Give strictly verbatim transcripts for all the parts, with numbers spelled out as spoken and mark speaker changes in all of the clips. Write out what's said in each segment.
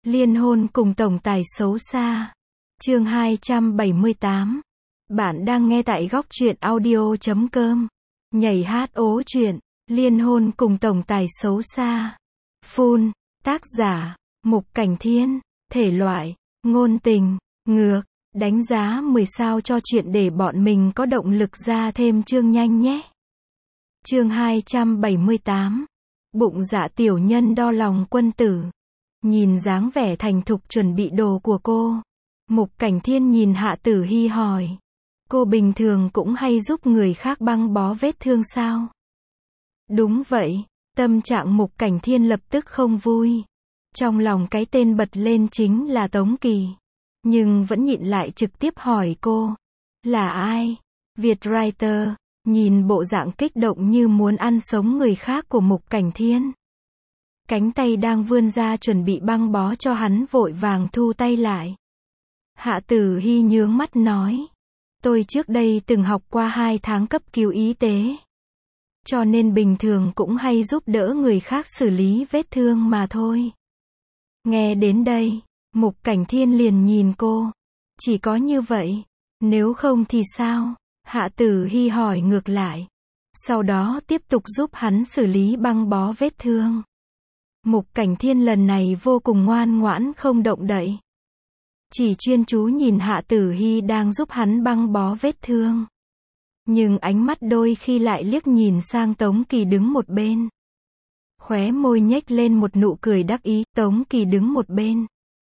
Speaker 1: Liên hôn cùng tổng tài xấu xa. Chương hai trăm bảy mươi tám. Bạn đang nghe tại góc truyện audio chấm com. Nhảy hát ố chuyện, liên hôn cùng tổng tài xấu xa. Full, tác giả, Mục Cảnh Thiên, thể loại, ngôn tình, ngược, đánh giá mười sao cho chuyện để bọn mình có động lực ra thêm chương nhanh nhé. Chương hai trăm bảy mươi tám. Bụng dạ tiểu nhân đo lòng quân tử. Nhìn dáng vẻ thành thục chuẩn bị đồ của cô, Mục Cảnh Thiên nhìn Hạ Tử Hi hỏi, cô bình thường cũng hay giúp người khác băng bó vết thương sao? Đúng vậy, tâm trạng Mục Cảnh Thiên lập tức không vui. Trong lòng cái tên bật lên chính là Tống Kỳ. Nhưng vẫn nhịn lại trực tiếp hỏi cô, là ai? Việt Writer, nhìn bộ dạng kích động như muốn ăn sống người khác của Mục Cảnh Thiên. Cánh tay đang vươn ra chuẩn bị băng bó cho hắn vội vàng thu tay lại. Hạ Tử Hi nhướng mắt nói, tôi trước đây từng học qua hai tháng cấp cứu y tế. Cho nên bình thường cũng hay giúp đỡ người khác xử lý vết thương mà thôi. Nghe đến đây, Mục Cảnh Thiên liền nhìn cô. Chỉ có như vậy, nếu không thì sao? Hạ Tử Hi hỏi ngược lại. Sau đó tiếp tục giúp hắn xử lý băng bó vết thương. Mục Cảnh Thiên lần này vô cùng ngoan ngoãn không động đậy. Chỉ chuyên chú nhìn Hạ Tử Hi đang giúp hắn băng bó vết thương. Nhưng ánh mắt đôi khi lại liếc nhìn sang Tống Kỳ đứng một bên. Khóe môi nhếch lên một nụ cười đắc ý, Tống Kỳ đứng một bên.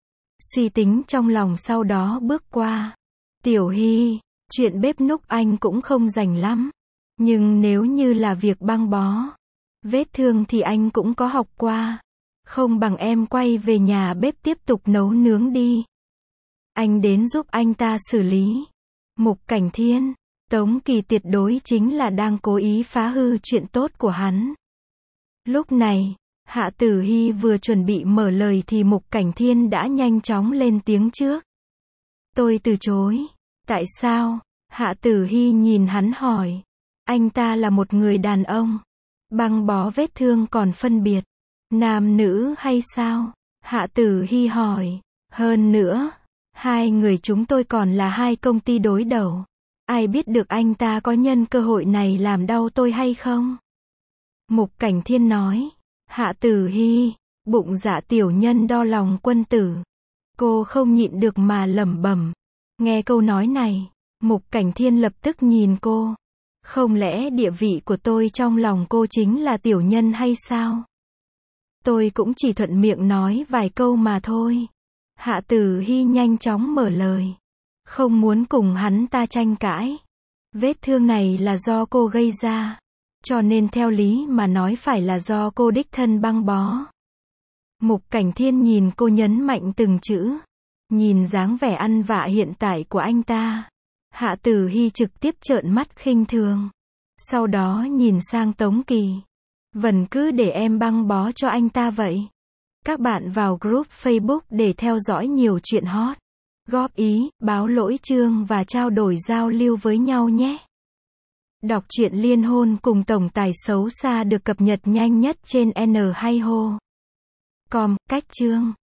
Speaker 1: Suy tính trong lòng sau đó bước qua. Tiểu Hi, chuyện bếp núc anh cũng không rành lắm. Nhưng nếu như là việc băng bó vết thương thì anh cũng có học qua. Không bằng em quay về nhà bếp tiếp tục nấu nướng đi. Anh đến giúp anh ta xử lý. Mục Cảnh Thiên, Tống Kỳ tuyệt đối chính là đang cố ý phá hư chuyện tốt của hắn. Lúc này, Hạ Tử Hi vừa chuẩn bị mở lời thì Mục Cảnh Thiên đã nhanh chóng lên tiếng trước. Tôi từ chối. Tại sao? Hạ Tử Hi nhìn hắn hỏi. Anh ta là một người đàn ông. Băng bó vết thương còn phân biệt nam nữ hay sao? Hạ Tử Hi hỏi. Hơn nữa, hai người chúng tôi còn là hai công ty đối đầu. Ai biết được anh ta có nhân cơ hội này làm đau tôi hay không? Mục Cảnh Thiên nói. Hạ Tử Hi, bụng dạ tiểu nhân đo lòng quân tử. Cô không nhịn được mà lẩm bẩm. Nghe câu nói này, Mục Cảnh Thiên lập tức nhìn cô. Không lẽ địa vị của tôi trong lòng cô chính là tiểu nhân hay sao? Tôi cũng chỉ thuận miệng nói vài câu mà thôi. Hạ Tử Hi nhanh chóng mở lời. Không muốn cùng hắn ta tranh cãi. Vết thương này là do cô gây ra. Cho nên theo lý mà nói phải là do cô đích thân băng bó. Mục Cảnh Thiên nhìn cô nhấn mạnh từng chữ. Nhìn dáng vẻ ăn vạ hiện tại của anh ta. Hạ Tử Hi trực tiếp trợn mắt khinh thường. Sau đó nhìn sang Tống Kỳ. Vẫn cứ để em băng bó cho anh ta vậy. Các bạn vào group Facebook để theo dõi nhiều chuyện hot. Góp ý, báo lỗi chương và trao đổi giao lưu với nhau nhé. Đọc truyện liên hôn cùng tổng tài xấu xa được cập nhật nhanh nhất trên N hai ho chấm com, cách chương.